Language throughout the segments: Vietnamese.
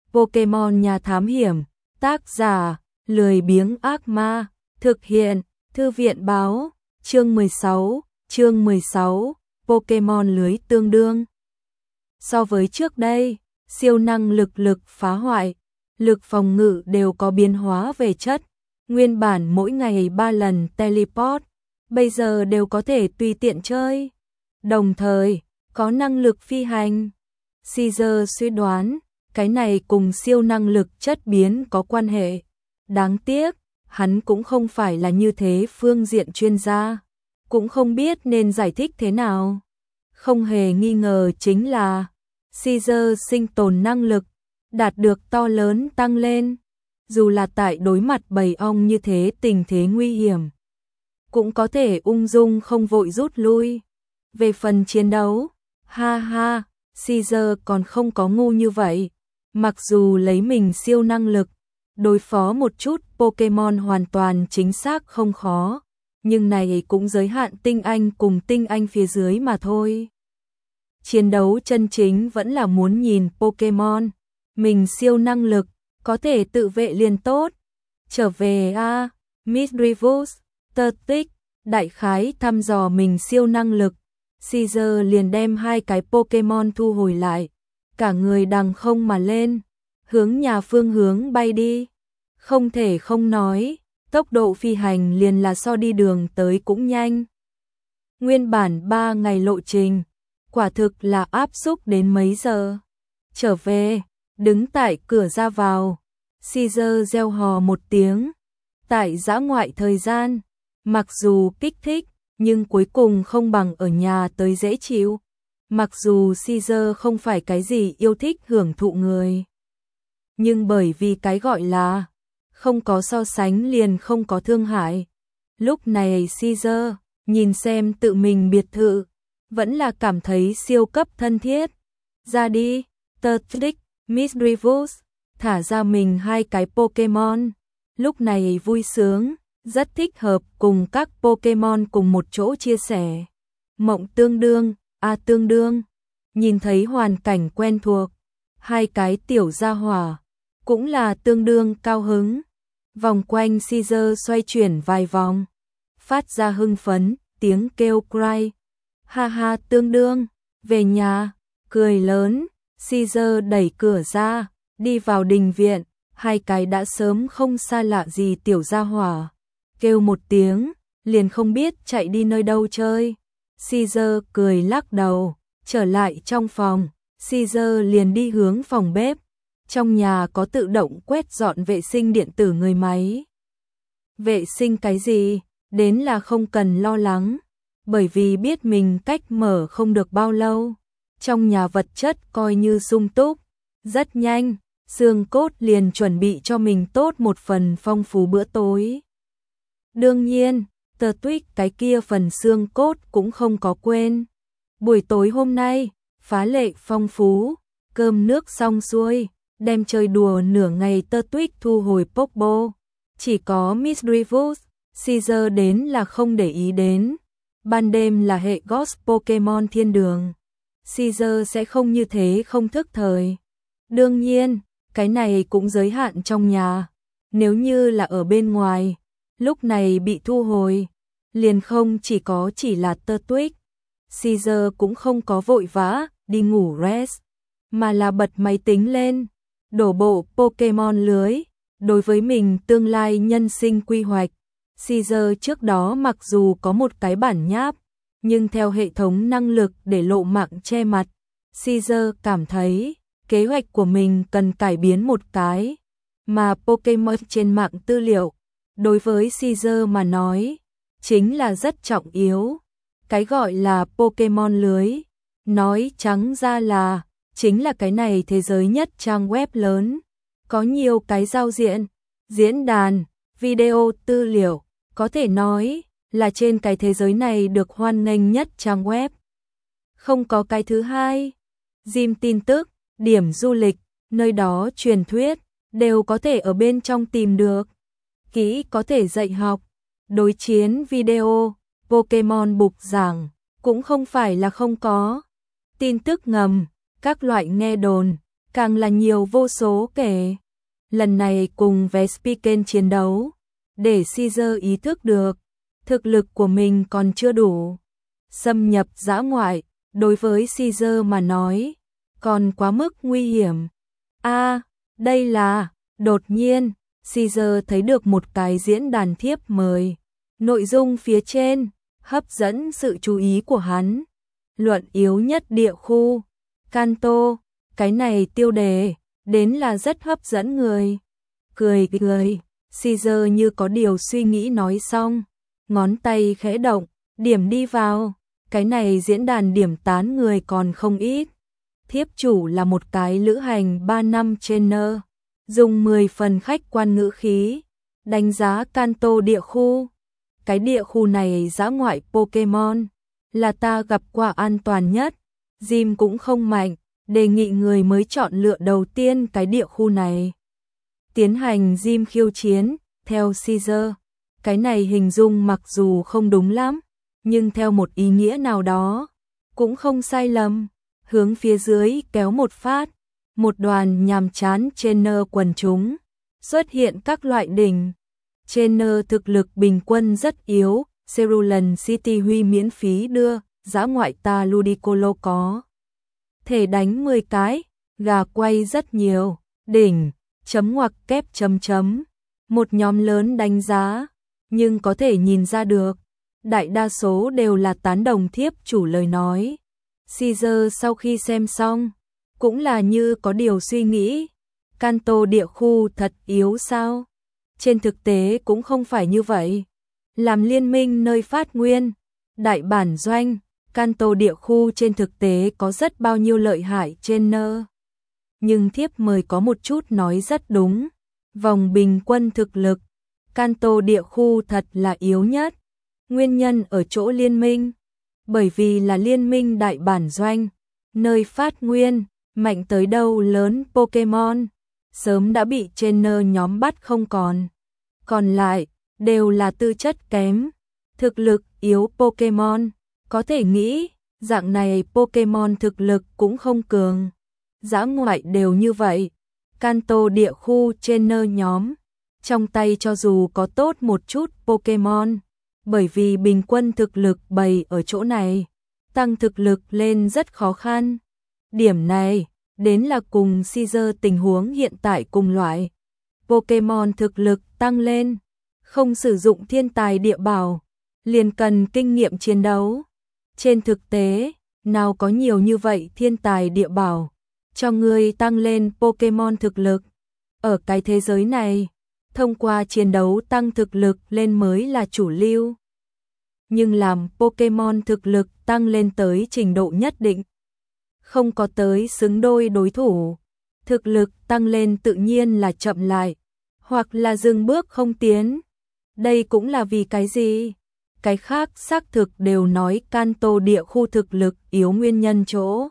Pokemon Nhà Thám Hiểm, tác giả, lười biếng ác ma, thực hiện, Thư viện báo, chương 16, Pokemon lưới tương đương. So với trước đây, siêu năng lực phá hoại, lực phòng ngự đều có biến hóa về chất, nguyên bản mỗi ngày 3 lần teleport, bây giờ đều có thể tùy tiện chơi, đồng thời có năng lực phi hành. Caesar suy đoán, cái này cùng siêu năng lực chất biến có quan hệ. Đáng tiếc, hắn cũng không phải là như thế phương diện chuyên gia, cũng không biết nên giải thích thế nào. Không hề nghi ngờ chính là Caesar sinh tồn năng lực đạt được to lớn tăng lên, dù là tại đối mặt bầy ong như thế tình thế nguy hiểm, cũng có thể ung dung không vội rút lui. Về phần chiến đấu, ha ha, Caesar còn không có ngu như vậy, mặc dù lấy mình siêu năng lực, đối phó một chút Pokemon hoàn toàn chính xác không khó, nhưng này cũng giới hạn tinh anh cùng tinh anh phía dưới mà thôi. Chiến đấu chân chính vẫn là muốn nhìn Pokemon, mình siêu năng lực, có thể tự vệ liền tốt. Trở về a, Misdreavus, Turtwig, đại khái thăm dò mình siêu năng lực, Caesar liền đem 2 cái Pokemon thu hồi lại, cả người đằng không mà lên, hướng nhà phương hướng bay đi. Không thể không nói, tốc độ phi hành liền là so đi đường tới cũng nhanh. Nguyên bản 3 ngày lộ trình, quả thực là áp xúc đến mấy giờ. Trở về, đứng tại cửa ra vào, Caesar reo hò một tiếng. Tại dã ngoại thời gian, mặc dù kích thích, nhưng cuối cùng không bằng ở nhà tới dễ chịu. Mặc dù Caesar không phải cái gì yêu thích hưởng thụ người, nhưng bởi vì cái gọi là không có so sánh liền không có thương hại. Lúc này Caesar nhìn xem tự mình biệt thự, vẫn là cảm thấy siêu cấp thân thiết. Ra đi, Turtwig, Misdreavus, thả ra mình 2 cái Pokemon. Lúc này vui sướng, rất thích hợp cùng các Pokemon cùng một chỗ chia sẻ. Mộng tương đương, tương đương. Nhìn thấy hoàn cảnh quen thuộc, 2 cái tiểu gia hỏa cũng là tương đương cao hứng. Vòng quanh Caesar xoay chuyển vài vòng, phát ra hưng phấn, tiếng kêu cry. Ha ha tương đương, về nhà, cười lớn. Caesar đẩy cửa ra, đi vào đình viện, 2 cái đã sớm không xa lạ gì tiểu gia hỏa, kêu một tiếng, liền không biết chạy đi nơi đâu chơi. Caesar cười lắc đầu, trở lại trong phòng, Caesar liền đi hướng phòng bếp. Trong nhà có tự động quét dọn vệ sinh điện tử người máy. Vệ sinh cái gì, đến là không cần lo lắng, bởi vì biết mình cách mở không được bao lâu. Trong nhà vật chất coi như sung túc, rất nhanh, xương cốt liền chuẩn bị cho mình tốt một phần phong phú bữa tối. Đương nhiên, Turtwig cái kia phần xương cốt cũng không có quên. Buổi tối hôm nay, phá lệ phong phú, cơm nước xong xuôi, đem chơi đùa nửa ngày Turtwig thu hồi Popo. Chỉ có Misdreavus, Caesar đến là không để ý đến. Ban đêm là hệ Ghost Pokemon thiên đường, Caesar sẽ không như thế không thức thời. Đương nhiên, cái này cũng giới hạn trong nhà. Nếu như là ở bên ngoài, lúc này bị thu hồi, liền không chỉ là Turtwig. Caesar cũng không có vội vã đi ngủ rest, mà là bật máy tính lên, đổ bộ Pokemon lưới. Đối với mình tương lai nhân sinh quy hoạch, Caesar trước đó mặc dù có một cái bản nháp, nhưng theo hệ thống năng lực để lộ mạng che mặt, Caesar cảm thấy kế hoạch của mình cần cải biến một cái, mà Pokemon trên mạng tư liệu, đối với Caesar mà nói, chính là rất trọng yếu. Cái gọi là Pokemon lưới, nói trắng ra là, chính là cái này thế giới nhất trang web lớn, có nhiều cái giao diện, diễn đàn, video tư liệu, có thể nói là trên cái thế giới này được hoan nghênh nhất trang web. Không có cái thứ hai. Gym tin tức, điểm du lịch, nơi đó truyền thuyết, đều có thể ở bên trong tìm được. Kỹ có thể dạy học, đối chiến video, Pokemon bục giảng, cũng không phải là không có. Tin tức ngầm, các loại nghe đồn, càng là nhiều vô số kể. Lần này cùng Vespiquen chiến đấu, để Caesar ý thức được, thực lực của mình còn chưa đủ. Xâm nhập dã ngoại, đối với Caesar mà nói, còn quá mức nguy hiểm. Đây là, đột nhiên, Caesar thấy được một cái diễn đàn thiếp mời. Nội dung phía trên, hấp dẫn sự chú ý của hắn. Luận yếu nhất địa khu, Kanto, cái này tiêu đề, đến là rất hấp dẫn người. Cười, Caesar như có điều suy nghĩ nói xong, ngón tay khẽ động, điểm đi vào, cái này diễn đàn điểm tán người còn không ít. Thiếp chủ là một cái lữ hành 3 năm trainer, dùng 10 phần khách quan ngữ khí, đánh giá Kanto địa khu. Cái địa khu này dã ngoại Pokemon, là ta gặp qua an toàn nhất, gym cũng không mạnh, đề nghị người mới chọn lựa đầu tiên cái địa khu này. Tiến hành gym khiêu chiến, theo Caesar, cái này hình dung mặc dù không đúng lắm, nhưng theo một ý nghĩa nào đó, cũng không sai lầm. Hướng phía dưới kéo một phát, một đoàn nhàm chán trainer quần chúng, xuất hiện các loại đỉnh. Trainer thực lực bình quân rất yếu, Cerulean City Huy miễn phí đưa, dã ngoại ta Ludicolo có thể đánh 10 cái, gà quay rất nhiều, đỉnh, chấm ngoặc kép chấm chấm. Một nhóm lớn đánh giá, nhưng có thể nhìn ra được, đại đa số đều là tán đồng thiếp chủ lời nói. Caesar sau khi xem xong, cũng là như có điều suy nghĩ. Kanto địa khu thật yếu sao? Trên thực tế cũng không phải như vậy. Làm liên minh nơi phát nguyên, đại bản doanh, Kanto địa khu trên thực tế có rất bao nhiêu lợi hại trainer. Nhưng thiếp mời có một chút nói rất đúng. Vòng bình quân thực lực, Kanto địa khu thật là yếu nhất. Nguyên nhân ở chỗ liên minh. Bởi vì là liên minh đại bản doanh, nơi phát nguyên, mạnh tới đâu lớn Pokemon, sớm đã bị trainer nhóm bắt không còn. Còn lại, đều là tư chất kém, thực lực yếu Pokemon, có thể nghĩ, dạng này Pokemon thực lực cũng không cường. Dã ngoại đều như vậy, Kanto địa khu trainer nhóm, trong tay cho dù có tốt một chút Pokemon, bởi vì bình quân thực lực bày ở chỗ này, tăng thực lực lên rất khó khăn. Điểm này, đến là cùng Caesar tình huống hiện tại cùng loại. Pokemon thực lực tăng lên, không sử dụng thiên tài địa bảo, liền cần kinh nghiệm chiến đấu. Trên thực tế, nào có nhiều như vậy thiên tài địa bảo, cho người tăng lên Pokemon thực lực. Ở cái thế giới này, thông qua chiến đấu tăng thực lực lên mới là chủ lưu. Nhưng làm Pokemon thực lực tăng lên tới trình độ nhất định, không có tới xứng đôi đối thủ, thực lực tăng lên tự nhiên là chậm lại, hoặc là dừng bước không tiến. Đây cũng là vì cái gì? Cái khác xác thực đều nói Kanto địa khu thực lực yếu nguyên nhân chỗ.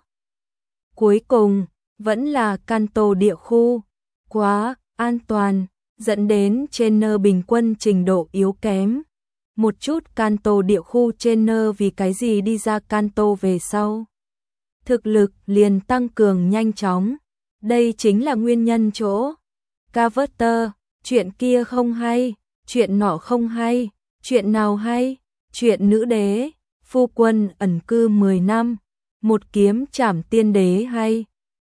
Cuối cùng, vẫn là Kanto địa khu quá an toàn, dẫn đến trainer bình quân trình độ yếu kém. Một chút Kanto địa khu trainer vì cái gì đi ra Kanto về sau, thực lực liền tăng cường nhanh chóng. Đây chính là nguyên nhân chỗ. Carver, chuyện kia không hay, chuyện nọ không hay, chuyện nào hay? Chuyện nữ đế, phu quân ẩn cư 10 năm, một kiếm trảm tiên đế hay.